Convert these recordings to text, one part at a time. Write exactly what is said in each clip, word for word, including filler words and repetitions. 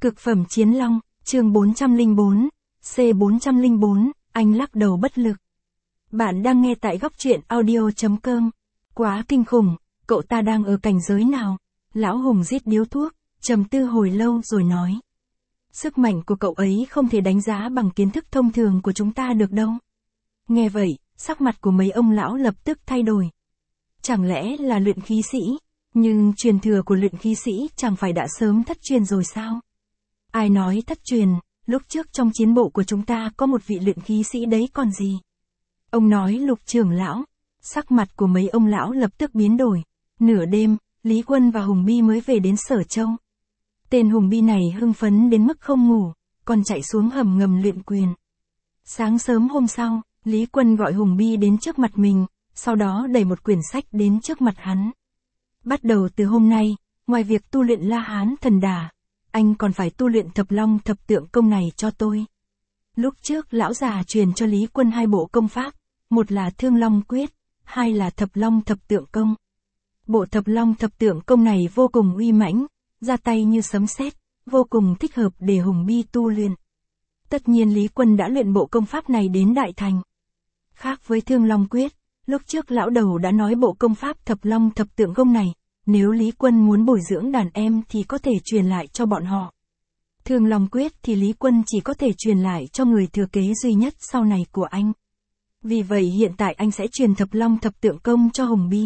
Cực phẩm chiến long, chương bốn trăm lẻ bốn, C bốn trăm lẻ bốn, anh lắc đầu bất lực. Bạn đang nghe tại góc truyện audio.com. Quá kinh khủng, cậu ta đang ở cảnh giới nào? Lão Hùng rít điếu thuốc, trầm tư hồi lâu rồi nói. Sức mạnh của cậu ấy không thể đánh giá bằng kiến thức thông thường của chúng ta được đâu. Nghe vậy, sắc mặt của mấy ông lão lập tức thay đổi. Chẳng lẽ là luyện khí sĩ? Nhưng truyền thừa của luyện khí sĩ chẳng phải đã sớm thất truyền rồi sao? Ai nói thất truyền, lúc trước trong chiến bộ của chúng ta có một vị luyện khí sĩ đấy còn gì? Ông nói Lục trưởng lão, sắc mặt của mấy ông lão lập tức biến đổi. Nửa đêm, Lý Quân và Hùng Bi mới về đến Sở Châu. Tên Hùng Bi này hưng phấn đến mức không ngủ, còn chạy xuống hầm ngầm luyện quyền. Sáng sớm hôm sau, Lý Quân gọi Hùng Bi đến trước mặt mình, sau đó đẩy một quyển sách đến trước mặt hắn. Bắt đầu từ hôm nay, ngoài việc tu luyện La Hán Thần Đà, anh còn phải tu luyện Thập Long Thập Tượng Công này cho tôi. Lúc trước lão già truyền cho Lý Quân hai bộ công pháp, một là Thương Long Quyết, hai là Thập Long Thập Tượng Công. Bộ Thập Long Thập Tượng Công này vô cùng uy mãnh, ra tay như sấm sét, vô cùng thích hợp để Hùng Bi tu luyện. Tất nhiên Lý Quân đã luyện bộ công pháp này đến đại thành. Khác với Thương Long Quyết, lúc trước lão đầu đã nói bộ công pháp Thập Long Thập Tượng Công này, nếu Lý Quân muốn bồi dưỡng đàn em thì có thể truyền lại cho bọn họ. Thương Long Quyết thì Lý Quân chỉ có thể truyền lại cho người thừa kế duy nhất sau này của anh. Vì vậy hiện tại anh sẽ truyền Thập Long Thập Tượng Công cho Hùng Bi.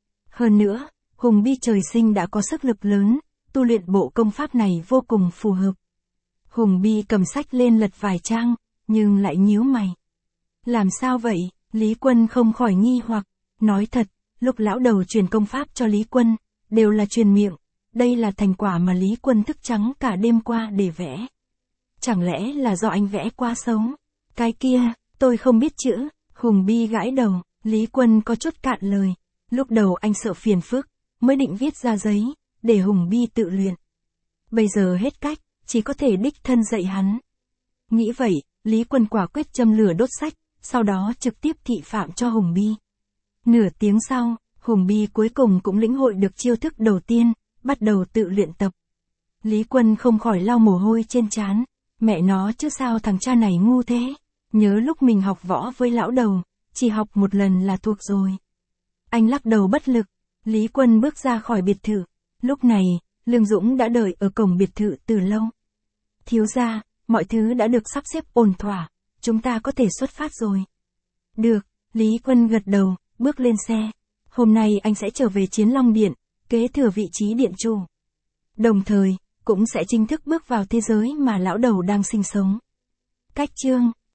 Hơn nữa, Hùng Bi trời sinh đã có sức lực lớn, tu luyện bộ công pháp này vô cùng phù hợp. Hùng Bi cầm sách lên lật vài trang, nhưng lại nhíu mày. Làm sao vậy? Lý Quân không khỏi nghi hoặc, nói thật, lúc lão đầu truyền công pháp cho Lý Quân, đều là truyền miệng, đây là thành quả mà Lý Quân thức trắng cả đêm qua để vẽ. Chẳng lẽ là do anh vẽ quá xấu? Cái kia, tôi không biết chữ. Hùng Bi gãi đầu, Lý Quân có chút cạn lời, lúc đầu anh sợ phiền phức, mới định viết ra giấy, để Hùng Bi tự luyện. Bây giờ hết cách, chỉ có thể đích thân dạy hắn. Nghĩ vậy, Lý Quân quả quyết châm lửa đốt sách, sau đó trực tiếp thị phạm cho Hùng Bi. Nửa tiếng sau, Hùng Bi cuối cùng cũng lĩnh hội được chiêu thức đầu tiên, bắt đầu tự luyện tập. Lý Quân không khỏi lau mồ hôi trên trán, mẹ nó chứ sao thằng cha này ngu thế, nhớ lúc mình học võ với lão đầu, chỉ học một lần là thuộc rồi. Anh lắc đầu bất lực, Lý Quân bước ra khỏi biệt thự, lúc này, Lương Dũng đã đợi ở cổng biệt thự từ lâu. Thiếu gia, mọi thứ đã được sắp xếp ổn thỏa, chúng ta có thể xuất phát rồi. Được, Lý Quân gật đầu, bước lên xe. Hôm nay anh sẽ trở về Chiến Long Điện, kế thừa vị trí điện chủ. Đồng thời, cũng sẽ chính thức bước vào thế giới mà lão đầu đang sinh sống. Cách chương